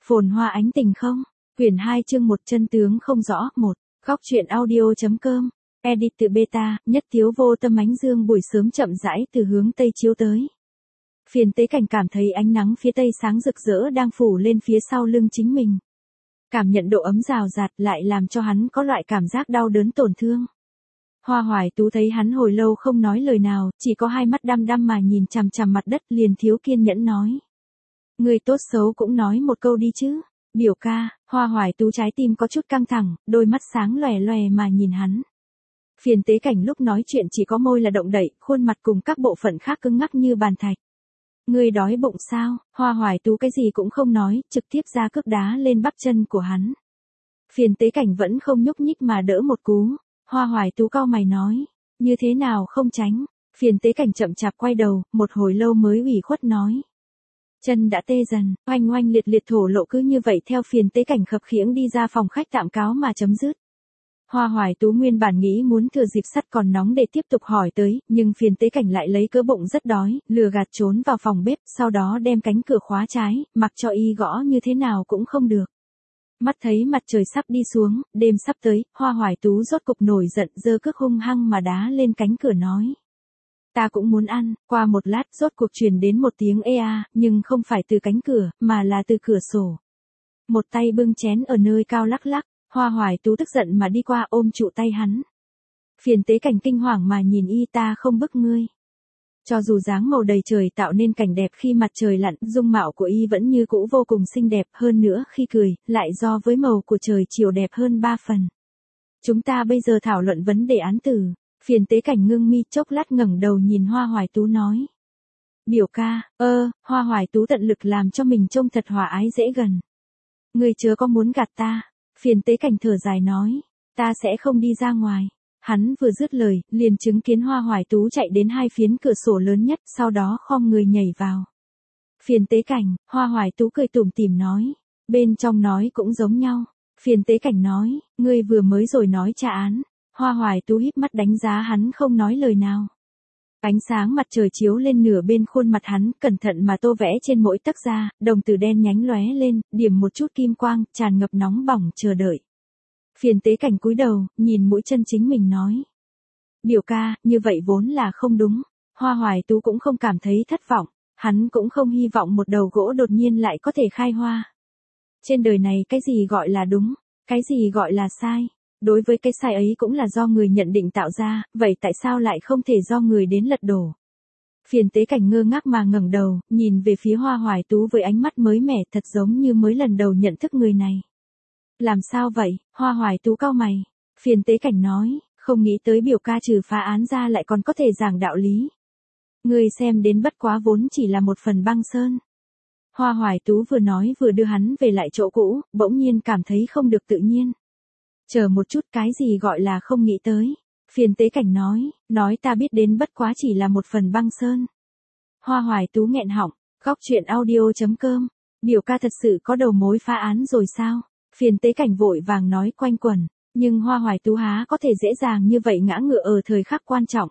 Phồn hoa ánh tình không? Quyển 2 chương 1 chân tướng không rõ. 1. Góc truyện audio.com. Edit từ beta, nhất thiếu vô tâm ánh dương buổi sớm chậm rãi từ hướng tây chiếu tới. Phiền Tế Cảnh cảm thấy ánh nắng phía tây sáng rực rỡ đang phủ lên phía sau lưng chính mình. Cảm nhận độ ấm rào rạt lại làm cho hắn có loại cảm giác đau đớn tổn thương. Hoa Hoài Tú thấy hắn hồi lâu không nói lời nào, chỉ có hai mắt đăm đăm mà nhìn chằm chằm mặt đất, liền thiếu kiên nhẫn nói. Người tốt xấu cũng nói một câu đi chứ. Biểu ca. Hoa Hoài Tú trái tim có chút căng thẳng, đôi mắt sáng lòe lòe mà nhìn hắn. Phiền Tế Cảnh lúc nói chuyện chỉ có môi là động đậy, khuôn mặt cùng các bộ phận khác cứng ngắc như bàn thạch. Ngươi đói bụng sao? Hoa Hoài Tú cái gì cũng không nói, trực tiếp ra cước đá lên bắp chân của hắn. Phiền Tế Cảnh vẫn không nhúc nhích mà đỡ một cú. Hoa Hoài Tú cau mày nói, như thế nào không tránh? Phiền Tế Cảnh chậm chạp quay đầu, một hồi lâu mới ủy khuất nói. Chân đã tê dần, oanh oanh liệt liệt thổ lộ cứ như vậy theo Phiền Tế Cảnh khập khiễng đi ra phòng khách tạm cáo mà chấm dứt. Hoa Hoài Tú nguyên bản nghĩ muốn thừa dịp sắt còn nóng để tiếp tục hỏi tới, nhưng Phiền Tế Cảnh lại lấy cớ bụng rất đói, lừa gạt trốn vào phòng bếp, sau đó đem cánh cửa khóa trái, mặc cho y gõ như thế nào cũng không được. Mắt thấy mặt trời sắp đi xuống, đêm sắp tới, Hoa Hoài Tú rốt cục nổi giận giơ cước hung hăng mà đá lên cánh cửa nói. Ta cũng muốn ăn. Qua một lát rốt cuộc truyền đến một tiếng ê a, nhưng không phải từ cánh cửa, mà là từ cửa sổ. Một tay bưng chén ở nơi cao lắc lắc, Hoa Hoài Tú tức giận mà đi qua ôm trụ tay hắn. Phiền Tế Cảnh kinh hoàng mà nhìn y, ta không bức ngươi. Cho dù dáng màu đầy trời tạo nên cảnh đẹp khi mặt trời lặn, dung mạo của y vẫn như cũ vô cùng xinh đẹp, hơn nữa khi cười, lại do với màu của trời chiều đẹp hơn 3 phần. Chúng ta bây giờ thảo luận vấn đề án tử. Phiền Tế Cảnh ngưng mi chốc lát ngẩng đầu nhìn Hoa Hoài Tú nói. Biểu ca. Hoa Hoài Tú tận lực làm cho mình trông thật hòa ái dễ gần. Ngươi chớ có muốn gạt ta. Phiền Tế Cảnh thở dài nói. Ta sẽ không đi ra ngoài. Hắn vừa dứt lời, liền chứng kiến Hoa Hoài Tú chạy đến hai phiến cửa sổ lớn nhất, sau đó khom người nhảy vào. Phiền Tế Cảnh. Hoa Hoài Tú cười tủm tỉm nói. Bên trong nói cũng giống nhau. Phiền Tế Cảnh nói. Ngươi vừa mới rồi nói tra án. Hoa Hoài Tú híp mắt đánh giá hắn không nói lời nào. Ánh sáng mặt trời chiếu lên nửa bên khuôn mặt hắn, cẩn thận mà tô vẽ trên mỗi tấc da, đồng tử đen nhánh lóe lên, điểm một chút kim quang, tràn ngập nóng bỏng chờ đợi. Phiền Tế Cảnh cúi đầu, nhìn mũi chân chính mình nói. Biểu ca, như vậy vốn là không đúng. Hoa Hoài Tú cũng không cảm thấy thất vọng, hắn cũng không hy vọng một đầu gỗ đột nhiên lại có thể khai hoa. Trên đời này cái gì gọi là đúng, cái gì gọi là sai. Đối với cái sai ấy cũng là do người nhận định tạo ra, vậy tại sao lại không thể do người đến lật đổ? Phiền Tế Cảnh ngơ ngác mà ngẩng đầu, nhìn về phía Hoa Hoài Tú với ánh mắt mới mẻ, thật giống như mới lần đầu nhận thức người này. Làm sao vậy? Hoa Hoài Tú cau mày. Phiền Tế Cảnh nói, không nghĩ tới biểu ca trừ phá án ra lại còn có thể giảng đạo lý. Người xem đến bất quá vốn chỉ là một phần băng sơn. Hoa Hoài Tú vừa nói vừa đưa hắn về lại chỗ cũ, bỗng nhiên cảm thấy không được tự nhiên. Chờ một chút, cái gì gọi là không nghĩ tới? Phiền Tế Cảnh nói ta biết đến bất quá chỉ là một phần băng sơn. Hoa Hoài Tú nghẹn họng. Góc truyện audio.com. Biểu ca thật sự có đầu mối phá án rồi sao? Phiền Tế Cảnh vội vàng nói quanh quẩn. Nhưng Hoa Hoài Tú há có thể dễ dàng như vậy ngã ngựa ở thời khắc quan trọng.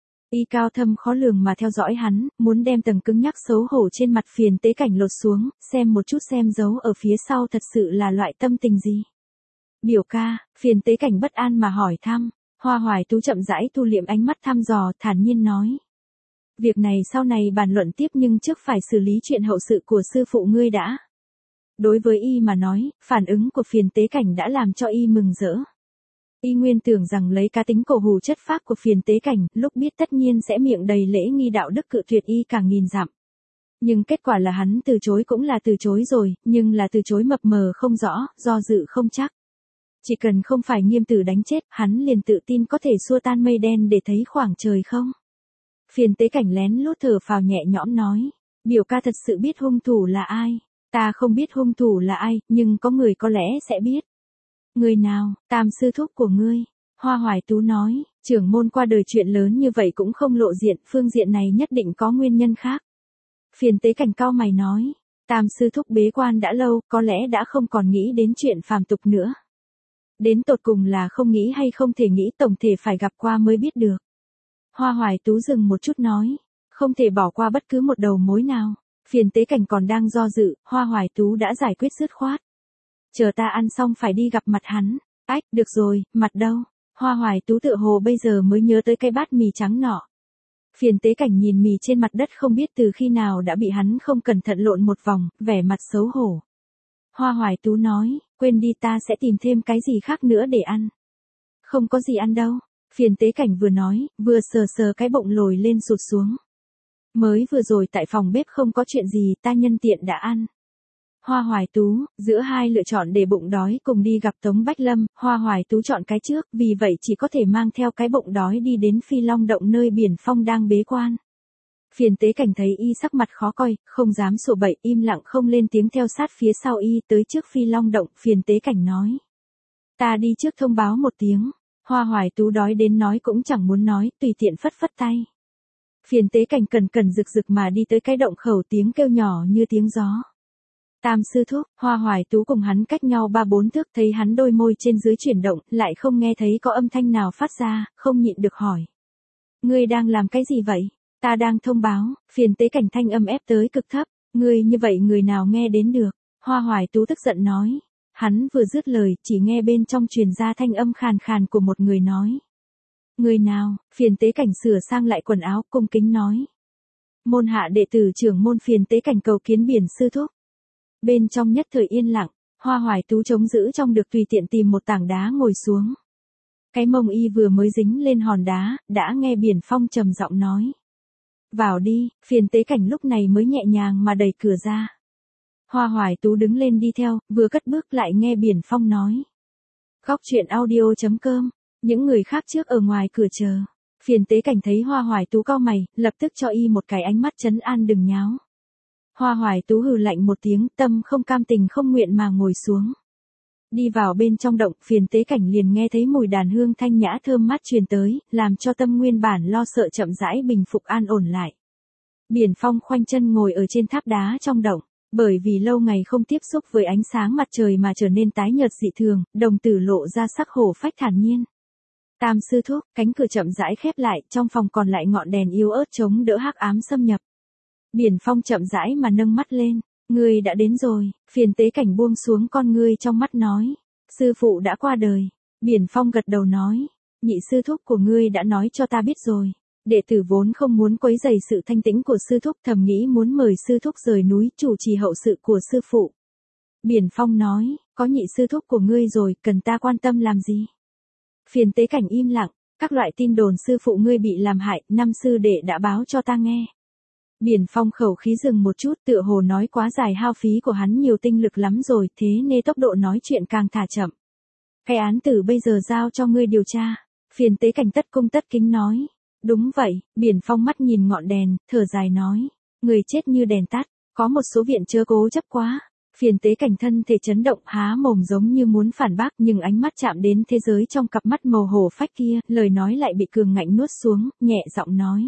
Y cao thâm khó lường mà theo dõi hắn, muốn đem tầng cứng nhắc xấu hổ trên mặt Phiền Tế Cảnh lột xuống, xem một chút xem dấu ở phía sau thật sự là loại tâm tình gì. Biểu ca. Phiền Tế Cảnh bất an mà hỏi thăm. Hoa Hoài Tú chậm rãi thu liệm ánh mắt thăm dò, thản nhiên nói. Việc này sau này bàn luận tiếp, nhưng trước phải xử lý chuyện hậu sự của sư phụ ngươi đã. Đối với y mà nói, phản ứng của Phiền Tế Cảnh đã làm cho y mừng rỡ. Y nguyên tưởng rằng lấy cá tính cổ hủ chất phác của Phiền Tế Cảnh, lúc biết tất nhiên sẽ miệng đầy lễ nghi đạo đức cự tuyệt y càng nghìn dặm. Nhưng kết quả là hắn từ chối cũng là từ chối rồi, nhưng là từ chối mập mờ không rõ, do dự không chắc. Chỉ cần không phải nghiêm tử đánh chết, hắn liền tự tin có thể xua tan mây đen để thấy khoảng trời không. Phiền Tế Cảnh lén lút thở phào nhẹ nhõm nói. Biểu ca thật sự biết hung thủ là ai. Ta không biết hung thủ là ai, nhưng có người có lẽ sẽ biết. Người nào? Tam sư thúc của ngươi. Hoa Hoài Tú nói, trưởng môn qua đời chuyện lớn như vậy cũng không lộ diện, phương diện này nhất định có nguyên nhân khác. Phiền Tế Cảnh cau mày nói. Tam sư thúc bế quan đã lâu, có lẽ đã không còn nghĩ đến chuyện phàm tục nữa. Đến tột cùng là không nghĩ hay không thể nghĩ, tổng thể phải gặp qua mới biết được. Hoa Hoài Tú dừng một chút nói. Không thể bỏ qua bất cứ một đầu mối nào. Phiền Tế Cảnh còn đang do dự, Hoa Hoài Tú đã giải quyết dứt khoát. Chờ ta ăn xong phải đi gặp mặt hắn. Ách, được rồi, mặt đâu? Hoa Hoài Tú tựa hồ bây giờ mới nhớ tới cái bát mì trắng nọ. Phiền Tế Cảnh nhìn mì trên mặt đất không biết từ khi nào đã bị hắn không cẩn thận lộn một vòng, vẻ mặt xấu hổ. Hoa Hoài Tú nói, quên đi, ta sẽ tìm thêm cái gì khác nữa để ăn. Không có gì ăn đâu. Phiền Tế Cảnh vừa nói, vừa sờ sờ cái bụng lồi lên sụt xuống. Mới vừa rồi tại phòng bếp không có chuyện gì, ta nhân tiện đã ăn. Hoa Hoài Tú, giữa hai lựa chọn để bụng đói cùng đi gặp Tống Bách Lâm, Hoa Hoài Tú chọn cái trước, vì vậy chỉ có thể mang theo cái bụng đói đi đến Phi Long Động nơi Biển Phong đang bế quan. Phiền Tế Cảnh thấy y sắc mặt khó coi, không dám sổ bậy, im lặng không lên tiếng theo sát phía sau y tới trước Phi Long Động. Phiền Tế Cảnh nói, ta đi trước thông báo một tiếng. Hoa Hoài Tú đói đến nói cũng chẳng muốn nói, tùy tiện phất phất tay. Phiền Tế Cảnh cẩn cẩn rực rực mà đi tới cái động khẩu, tiếng kêu nhỏ như tiếng gió. Tam sư thúc. Hoa Hoài Tú cùng hắn cách nhau 3-4 thước, thấy hắn đôi môi trên dưới chuyển động, lại không nghe thấy có âm thanh nào phát ra, không nhịn được hỏi. Ngươi đang làm cái gì vậy? Ta đang thông báo. Phiền Tế Cảnh thanh âm ép tới cực thấp. Ngươi như vậy người nào nghe đến được? Hoa Hoài Tú tức giận nói. Hắn vừa dứt lời, chỉ nghe bên trong truyền ra thanh âm khàn khàn của một người nói. Người nào? Phiền Tế Cảnh sửa sang lại quần áo, cung kính nói. Môn hạ đệ tử trưởng môn Phiền Tế Cảnh cầu kiến Biển sư thúc. Bên trong nhất thời yên lặng, Hoa Hoài Tú chống giữ trong được tùy tiện tìm một tảng đá ngồi xuống. Cái mông y vừa mới dính lên hòn đá, đã nghe Biển Phong trầm giọng nói. Vào đi. Phiền Tế Cảnh lúc này mới nhẹ nhàng mà đẩy cửa ra. Hoa Hoài Tú đứng lên đi theo, vừa cất bước lại nghe Biển Phong nói. Góc truyện audio.com. Những người khác trước ở ngoài cửa chờ. Phiền Tế Cảnh thấy Hoa Hoài Tú cau mày, lập tức cho y một cái ánh mắt trấn an đừng nháo. Hoa Hoài Tú hừ lạnh một tiếng, tâm không cam tình không nguyện mà ngồi xuống. Đi vào bên trong động, Phiền Tế Cảnh liền nghe thấy mùi đàn hương thanh nhã thơm mát truyền tới, làm cho tâm nguyên bản lo sợ chậm rãi bình phục an ổn lại. Biển Phong khoanh chân ngồi ở trên tháp đá trong động, bởi vì lâu ngày không tiếp xúc với ánh sáng mặt trời mà trở nên tái nhợt dị thường, đồng tử lộ ra sắc hổ phách thản nhiên. Tam sư thúc. Cánh cửa chậm rãi khép lại, trong phòng còn lại ngọn đèn yếu ớt chống đỡ hắc ám xâm nhập. Biển Phong chậm rãi mà nâng mắt lên. Ngươi đã đến rồi. Phiền Tế Cảnh buông xuống con ngươi trong mắt nói. Sư phụ đã qua đời. Biển Phong gật đầu nói. Nhị sư thúc của ngươi đã nói cho ta biết rồi. Đệ tử vốn không muốn quấy rầy sự thanh tĩnh của sư thúc, thầm nghĩ muốn mời sư thúc rời núi chủ trì hậu sự của sư phụ. Biển Phong nói. Có nhị sư thúc của ngươi rồi, cần ta quan tâm làm gì? Phiền Tế Cảnh im lặng. Các loại tin đồn sư phụ ngươi bị làm hại, năm sư đệ đã báo cho ta nghe. Biển Phong khẩu khí dừng một chút, tựa hồ nói quá dài, hao phí của hắn nhiều tinh lực lắm rồi, thế nên tốc độ nói chuyện càng thả chậm. Cái án tử bây giờ giao cho ngươi điều tra. Phiền Tế Cảnh tất cung tất kính nói. Đúng vậy. Biển Phong mắt nhìn ngọn đèn, thở dài nói. Người chết như đèn tắt, có một số viện chớ cố chấp quá. Phiền Tế Cảnh thân thể chấn động, há mồm giống như muốn phản bác, nhưng ánh mắt chạm đến thế giới trong cặp mắt màu hổ phách kia, lời nói lại bị cường ngạnh nuốt xuống, nhẹ giọng nói.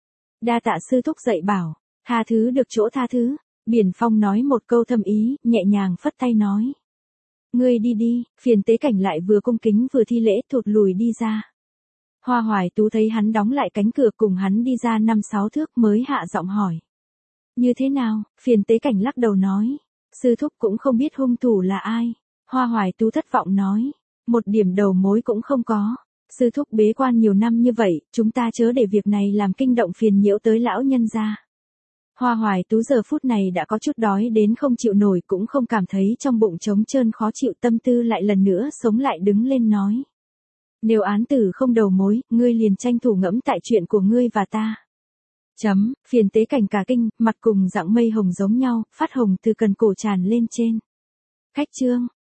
Đa tạ sư thúc dạy bảo, tha thứ được chỗ tha thứ. Biển Phong nói một câu thâm ý, nhẹ nhàng phất tay nói. Ngươi đi đi. Phiền Tế Cảnh lại vừa cung kính vừa thi lễ, thụt lùi đi ra. Hoa Hoài Tú thấy hắn đóng lại cánh cửa, cùng hắn đi ra 5-6 thước mới hạ giọng hỏi. Như thế nào? Phiền Tế Cảnh lắc đầu nói. Sư thúc cũng không biết hung thủ là ai. Hoa Hoài Tú thất vọng nói. Một điểm đầu mối cũng không có. Sư thúc bế quan nhiều năm như vậy, chúng ta chớ để việc này làm kinh động phiền nhiễu tới lão nhân gia. Hoa Hoài Tú giờ phút này đã có chút đói đến không chịu nổi, cũng không cảm thấy trong bụng trống trơn khó chịu, tâm tư lại lần nữa sống lại, đứng lên nói. Nếu án tử không đầu mối, ngươi liền tranh thủ ngẫm tại chuyện của ngươi và ta. Phiền Tế Cảnh cả kinh, mặt cùng dạng mây hồng giống nhau, phát hồng từ cần cổ tràn lên trên. Khách chương.